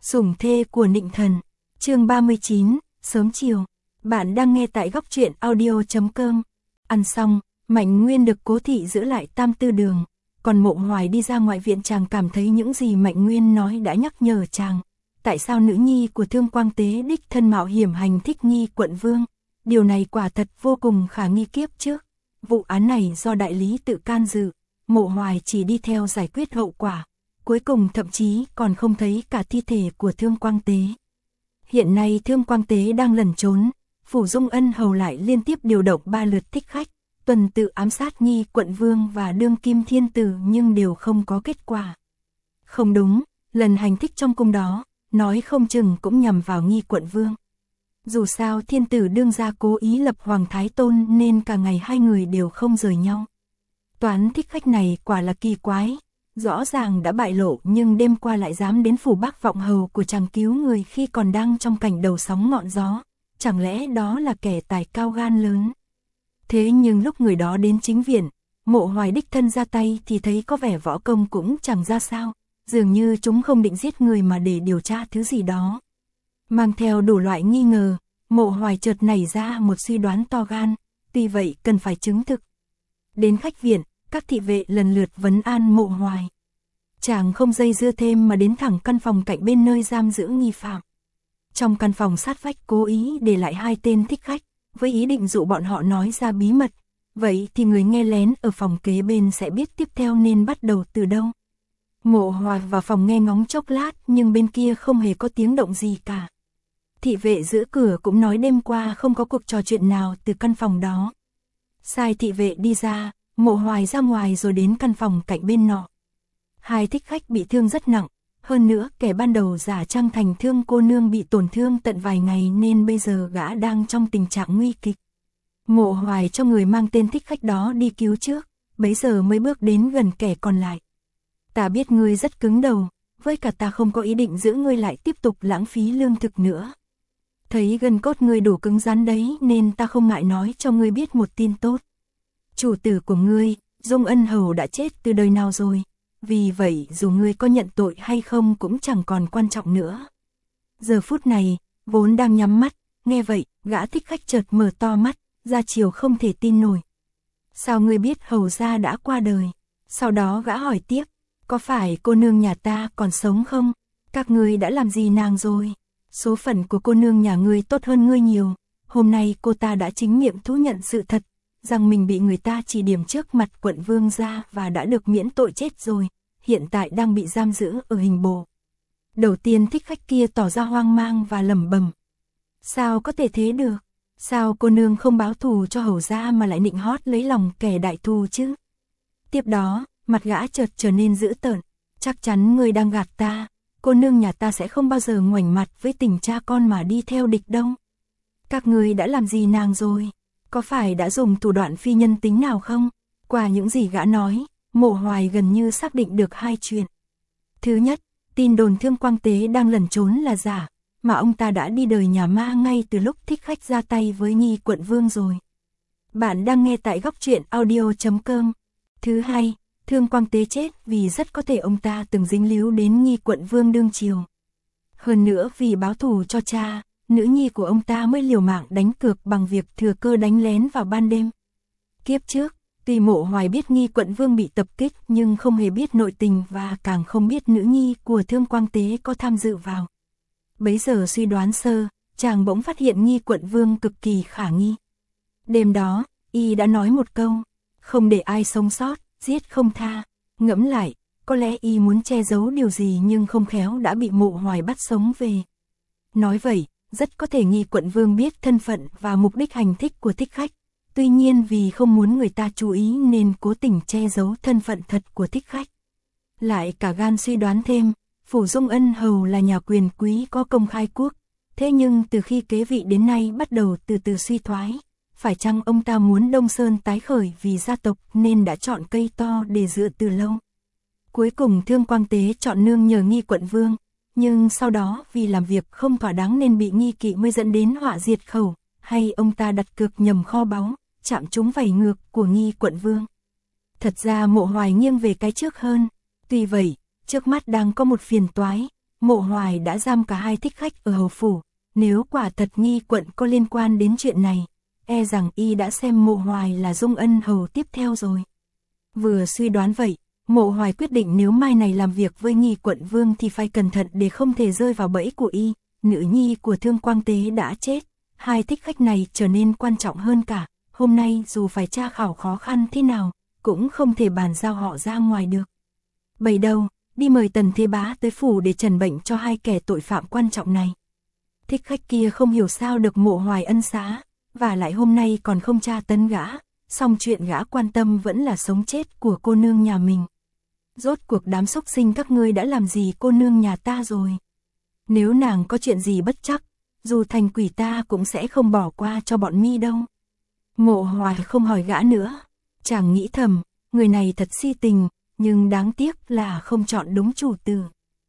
Sủng thê của Nịnh Thần, chương 39, sớm chiều. Bạn đang nghe tại góc truyện audio.com. Ăn xong, Mạnh Nguyên được Cố thị giữ lại Tam Tư Đường, còn Mộ Hoài đi ra ngoại viện. Chàng cảm thấy những gì Mạnh Nguyên nói đã nhắc nhở chàng. Tại sao nữ nhi của Thương Quang Tế đích thân mạo hiểm hành thích Nghi quận vương? Điều này quả thật vô cùng khả nghi. Kiếp trước, vụ án này do đại lý tự can dự, Mộ Hoài chỉ đi theo giải quyết hậu quả. Cuối cùng thậm chí còn không thấy cả thi thể của Thương Quang Tế. Hiện nay Thương Quang Tế đang lẩn trốn, Phủ Dung Ân hầu lại liên tiếp điều động 3 lượt thích khách, tuần tự ám sát Nghi quận vương và đương kim thiên tử nhưng đều không có kết quả. Không đúng, lần hành thích trong cung đó, nói không chừng cũng nhằm vào Nghi quận vương. Dù sao thiên tử đương gia cố ý lập Hoàng Thái Tôn nên cả ngày hai người đều không rời nhau. Toán thích khách này quả là kỳ quái. Rõ ràng đã bại lộ nhưng đêm qua lại dám đến phủ Bác Vọng hầu của chàng cứu người khi còn đang trong cảnh đầu sóng ngọn gió. Chẳng lẽ đó là kẻ tài cao gan lớn? Thế nhưng lúc người đó đến chính viện, Mộ Hoài đích thân ra tay thì thấy có vẻ võ công cũng chẳng ra sao. Dường như chúng không định giết người mà để điều tra thứ gì đó. Mang theo đủ loại nghi ngờ, Mộ Hoài chợt nảy ra một suy đoán to gan. Tuy vậy cần phải chứng thực. Đến khách viện, các thị vệ lần lượt vấn an Mộ Hoài. Chàng không dây dưa thêm mà đến thẳng căn phòng cạnh bên nơi giam giữ nghi phạm. Trong căn phòng sát vách cố ý để lại 2 tên thích khách, với ý định dụ bọn họ nói ra bí mật. Vậy thì người nghe lén ở phòng kế bên sẽ biết tiếp theo nên bắt đầu từ đâu. Mộ Hoài vào phòng nghe ngóng chốc lát nhưng bên kia không hề có tiếng động gì cả. Thị vệ giữ cửa cũng nói đêm qua không có cuộc trò chuyện nào từ căn phòng đó. Sai thị vệ đi ra, Mộ Hoài ra ngoài rồi đến căn phòng cạnh bên nọ. 2 thích khách bị thương rất nặng, hơn nữa kẻ ban đầu giả trang thành Thương cô nương bị tổn thương tận vài ngày nên bây giờ gã đang trong tình trạng nguy kịch. Mộ Hoài cho người mang tên thích khách đó đi cứu trước, bấy giờ mới bước đến gần kẻ còn lại. Ta biết ngươi rất cứng đầu, với cả ta không có ý định giữ ngươi lại tiếp tục lãng phí lương thực nữa. Thấy gân cốt ngươi đủ cứng rắn đấy nên ta không ngại nói cho ngươi biết một tin tốt. Chủ tử của ngươi, Dung Ân hầu đã chết từ đời nào rồi, vì vậy dù ngươi có nhận tội hay không cũng chẳng còn quan trọng nữa. Giờ phút này, vốn đang nhắm mắt, nghe vậy, gã thích khách chợt mở to mắt, ra chiều không thể tin nổi. Sao ngươi biết hầu gia đã qua đời? Sau đó gã hỏi tiếp, có phải cô nương nhà ta còn sống không? Các ngươi đã làm gì nàng rồi? Số phận của cô nương nhà ngươi tốt hơn ngươi nhiều, hôm nay cô ta đã chính miệng thú nhận sự thật, rằng mình bị người ta chỉ điểm trước mặt quận vương gia và đã được miễn tội chết rồi, hiện tại đang bị giam giữ ở hình bộ. Đầu tiên thích khách kia tỏ ra hoang mang và lẩm bẩm. Sao có thể thế được? Sao cô nương không báo thù cho hầu gia mà lại nịnh hót lấy lòng kẻ đại thù chứ? Tiếp đó, mặt gã chợt trở nên dữ tợn. Chắc chắn ngươi đang gạt ta, cô nương nhà ta sẽ không bao giờ ngoảnh mặt với tình cha con mà đi theo địch đâu. Các ngươi đã làm gì nàng rồi? Có phải đã dùng thủ đoạn phi nhân tính nào không? Qua những gì gã nói, Mộ Hoài gần như xác định được 2 chuyện. Thứ nhất, tin đồn Thương Quang Tế đang lẩn trốn là giả, mà ông ta đã đi đời nhà ma ngay từ lúc thích khách ra tay với Nghi quận vương rồi. Bạn đang nghe tại góc truyện audio.com. Thứ hai, Thương Quang Tế chết vì rất có thể ông ta từng dính líu đến Nghi quận vương đương triều. Hơn nữa vì báo thù cho cha, nữ nhi của ông ta mới liều mạng đánh cược bằng việc thừa cơ đánh lén vào ban đêm. Kiếp trước, tuy Mộ Hoài biết Nghi quận vương bị tập kích nhưng không hề biết nội tình và càng không biết nữ nhi của Thương Quang Tế có tham dự vào. Bấy giờ suy đoán sơ, chàng bỗng phát hiện Nghi quận vương cực kỳ khả nghi. Đêm đó, y đã nói một câu, không để ai sống sót, giết không tha. Ngẫm lại, có lẽ y muốn che giấu điều gì nhưng không khéo đã bị Mộ Hoài bắt sống về. Nói vậy, rất có thể Nghi quận vương biết thân phận và mục đích hành thích của thích khách. Tuy nhiên vì không muốn người ta chú ý nên cố tình che giấu thân phận thật của thích khách. Lại cả gan suy đoán thêm, Phủ Dung Ân hầu là nhà quyền quý có công khai quốc. Thế nhưng từ khi kế vị đến nay bắt đầu từ từ suy thoái. Phải chăng ông ta muốn Đông Sơn tái khởi vì gia tộc nên đã chọn cây to để dựa từ lâu. Cuối cùng Thương Quang Tế chọn nương nhờ Nghi quận vương. Nhưng sau đó vì làm việc không thỏa đáng nên bị nghi kỵ mới dẫn đến họa diệt khẩu. Hay ông ta đặt cược nhầm kho báu, chạm trúng vảy ngược của Nghi quận vương. Thật ra Mộ Hoài nghiêng về cái trước hơn. Tuy vậy, trước mắt đang có một phiền toái. Mộ Hoài đã giam cả hai thích khách ở hầu phủ, nếu quả thật Nghi quận có liên quan đến chuyện này, e rằng y đã xem Mộ Hoài là dung ân hầu tiếp theo rồi. Vừa suy đoán vậy, Mộ Hoài quyết định nếu mai này làm việc với Nghi quận vương thì phải cẩn thận để không thể rơi vào bẫy của y. Nữ nhi của Thương Quang Tế đã chết, hai thích khách này trở nên quan trọng hơn cả. Hôm nay dù phải tra khảo khó khăn thế nào, cũng không thể bàn giao họ ra ngoài được. Bày đầu, đi mời Tần Thế Bá tới phủ để trần bệnh cho hai kẻ tội phạm quan trọng này. Thích khách kia không hiểu sao được Mộ Hoài ân xá, và lại hôm nay còn không tra tấn gã, song chuyện gã quan tâm vẫn là sống chết của cô nương nhà mình. Rốt cuộc đám xúc sinh các ngươi đã làm gì cô nương nhà ta rồi? Nếu nàng có chuyện gì bất trắc, dù thành quỷ ta cũng sẽ không bỏ qua cho bọn mi đâu. Mộ Hoài không hỏi gã nữa, chàng nghĩ thầm, người này thật si tình, nhưng đáng tiếc là không chọn đúng chủ tử.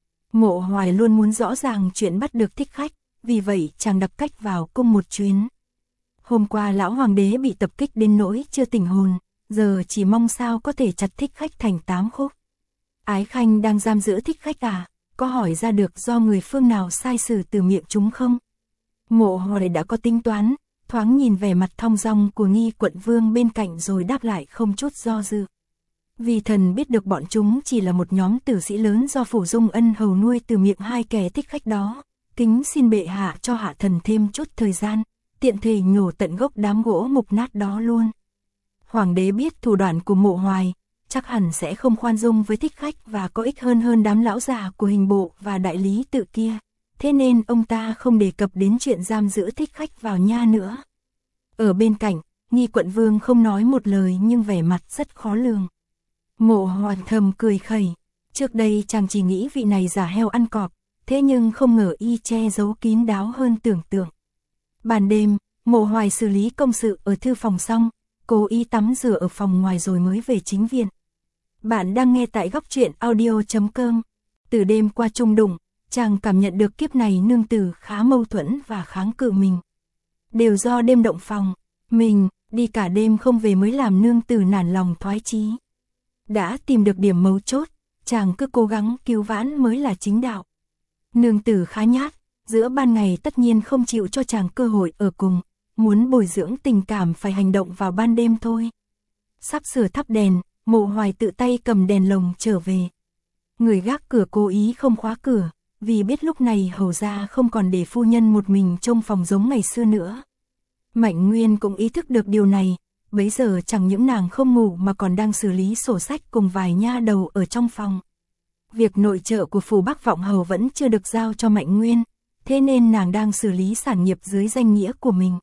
Mộ Hoài luôn muốn rõ ràng chuyện bắt được thích khách, vì vậy chàng đặc cách vào cung một chuyến. Hôm qua lão hoàng đế bị tập kích đến nỗi chưa tỉnh hồn, giờ chỉ mong sao có thể chặt thích khách thành 8 khúc. Ái Khanh đang giam giữ thích khách à, có hỏi ra được do người phương nào sai sử từ miệng chúng không? Mộ Hoài đã có tính toán, thoáng nhìn vẻ mặt thong dong của Nghi quận vương bên cạnh rồi đáp lại không chút do dự. Vì thần biết được bọn chúng chỉ là một nhóm tử sĩ lớn do phủ dung ân hầu nuôi từ miệng hai kẻ thích khách đó, kính xin bệ hạ cho hạ thần thêm chút thời gian, tiện thể nhổ tận gốc đám gỗ mục nát đó luôn. Hoàng đế biết thủ đoạn của Mộ Hoài, chắc hẳn sẽ không khoan dung với thích khách và có ích hơn đám lão già của hình bộ và đại lý tự kia, thế nên ông ta không đề cập đến chuyện giam giữ thích khách vào nha nữa. Ở bên cạnh, Nghi quận vương không nói một lời nhưng vẻ mặt rất khó lường. Mộ Hoài thầm cười khẩy, trước đây chàng chỉ nghĩ vị này giả heo ăn cọp, thế nhưng không ngờ y che giấu kín đáo hơn tưởng tượng. Ban đêm, Mộ Hoài xử lý công sự ở thư phòng xong, cố ý tắm rửa ở phòng ngoài rồi mới về chính viện. Bạn đang nghe tại góc truyện audio.com. Từ đêm qua chung đụng, chàng cảm nhận được kiếp này nương tử khá mâu thuẫn và kháng cự mình. Đều do đêm động phòng, mình đi cả đêm không về mới làm nương tử nản lòng thoái chí. Đã tìm được điểm mấu chốt, chàng cứ cố gắng cứu vãn mới là chính đạo. Nương tử khá nhát, giữa ban ngày tất nhiên không chịu cho chàng cơ hội ở cùng, muốn bồi dưỡng tình cảm phải hành động vào ban đêm thôi. Sắp sửa thắp đèn, Mộ Hoài tự tay cầm đèn lồng trở về. Người gác cửa cố ý không khóa cửa, vì biết lúc này hầu ra không còn để phu nhân một mình trong phòng giống ngày xưa nữa. Mạnh Nguyên cũng ý thức được điều này, bấy giờ chẳng những nàng không ngủ mà còn đang xử lý sổ sách cùng vài nha đầu ở trong phòng. Việc nội trợ của phủ Bắc Vọng Hầu vẫn chưa được giao cho Mạnh Nguyên, thế nên nàng đang xử lý sản nghiệp dưới danh nghĩa của mình.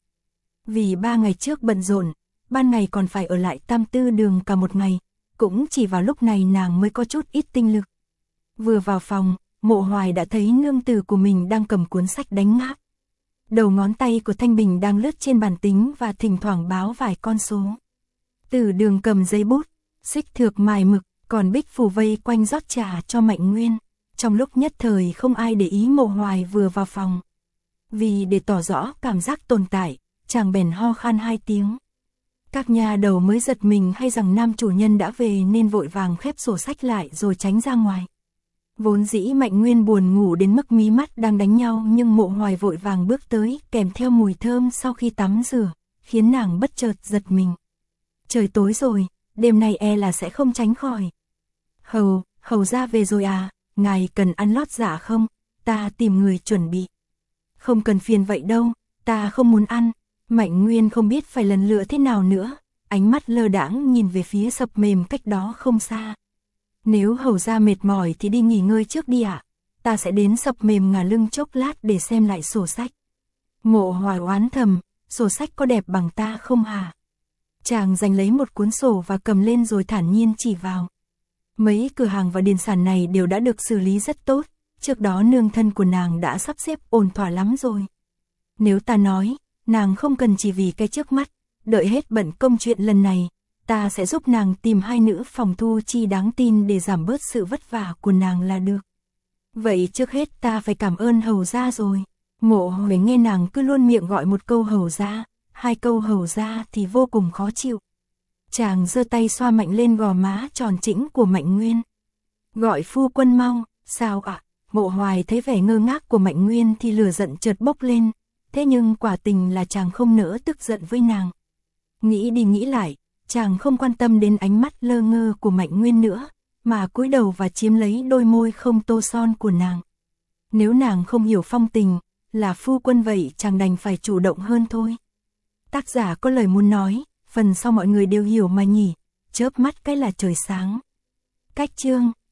Vì 3 ngày trước bận rộn, ban ngày còn phải ở lại Tam Tư Đường cả một ngày, cũng chỉ vào lúc này nàng mới có chút ít tinh lực. Vừa vào phòng, Mộ Hoài đã thấy nương tử của mình đang cầm cuốn sách đánh ngáp. Đầu ngón tay của Thanh Bình đang lướt trên bàn tính và thỉnh thoảng báo vài con số. Tử Đường cầm giấy bút, Xích Thược mài mực, còn Bích phủ vây quanh rót trà cho Mạnh Nguyên. Trong lúc nhất thời không ai để ý Mộ Hoài vừa vào phòng. Vì để tỏ rõ cảm giác tồn tại, chàng bèn ho khan 2 tiếng. Các nhà đầu mới giật mình hay rằng nam chủ nhân đã về nên vội vàng khép sổ sách lại rồi tránh ra ngoài. Vốn dĩ Mạnh Nguyên buồn ngủ đến mức mí mắt đang đánh nhau nhưng Mộ Hoài vội vàng bước tới kèm theo mùi thơm sau khi tắm rửa, khiến nàng bất chợt giật mình. Trời tối rồi, đêm nay e là sẽ không tránh khỏi. Hầu ra về rồi à, ngài cần ăn lót dạ không, ta tìm người chuẩn bị. Không cần phiền vậy đâu, ta không muốn ăn. Mạnh Nguyên không biết phải lần lựa thế nào nữa, ánh mắt lơ đãng nhìn về phía sập mềm cách đó không xa. Nếu hầu ra mệt mỏi thì đi nghỉ ngơi trước đi ạ, ta sẽ đến sập mềm ngả lưng chốc lát để xem lại sổ sách. Mộ Hoài oán thầm, sổ sách có đẹp bằng ta không hả? Chàng giành lấy một cuốn sổ và cầm lên rồi thản nhiên chỉ vào. Mấy cửa hàng và điền sản này đều đã được xử lý rất tốt, trước đó nương thân của nàng đã sắp xếp ổn thỏa lắm rồi. Nếu ta nói, nàng không cần chỉ vì cái trước mắt, đợi hết bận công chuyện lần này, ta sẽ giúp nàng tìm 2 nữ phòng thu chi đáng tin để giảm bớt sự vất vả của nàng là được. Vậy trước hết ta phải cảm ơn hầu gia rồi. Mộ Hoài nghe nàng cứ luôn miệng gọi một câu hầu gia, 2 câu hầu gia thì vô cùng khó chịu. Chàng giơ tay xoa mạnh lên gò má tròn trĩnh của Mạnh Nguyên. Gọi phu quân mau, sao ạ? Mộ Hoài thấy vẻ ngơ ngác của Mạnh Nguyên thì lửa giận chợt bốc lên, thế nhưng quả tình là chàng không nỡ tức giận với nàng. Nghĩ đi nghĩ lại, chàng không quan tâm đến ánh mắt lơ ngơ của Mạnh Nguyên nữa, mà cúi đầu và chiếm lấy đôi môi không tô son của nàng. Nếu nàng không hiểu phong tình, là phu quân vậy chàng đành phải chủ động hơn thôi. Tác giả có lời muốn nói, phần sau mọi người đều hiểu mà nhỉ, chớp mắt cái là trời sáng. Cách chương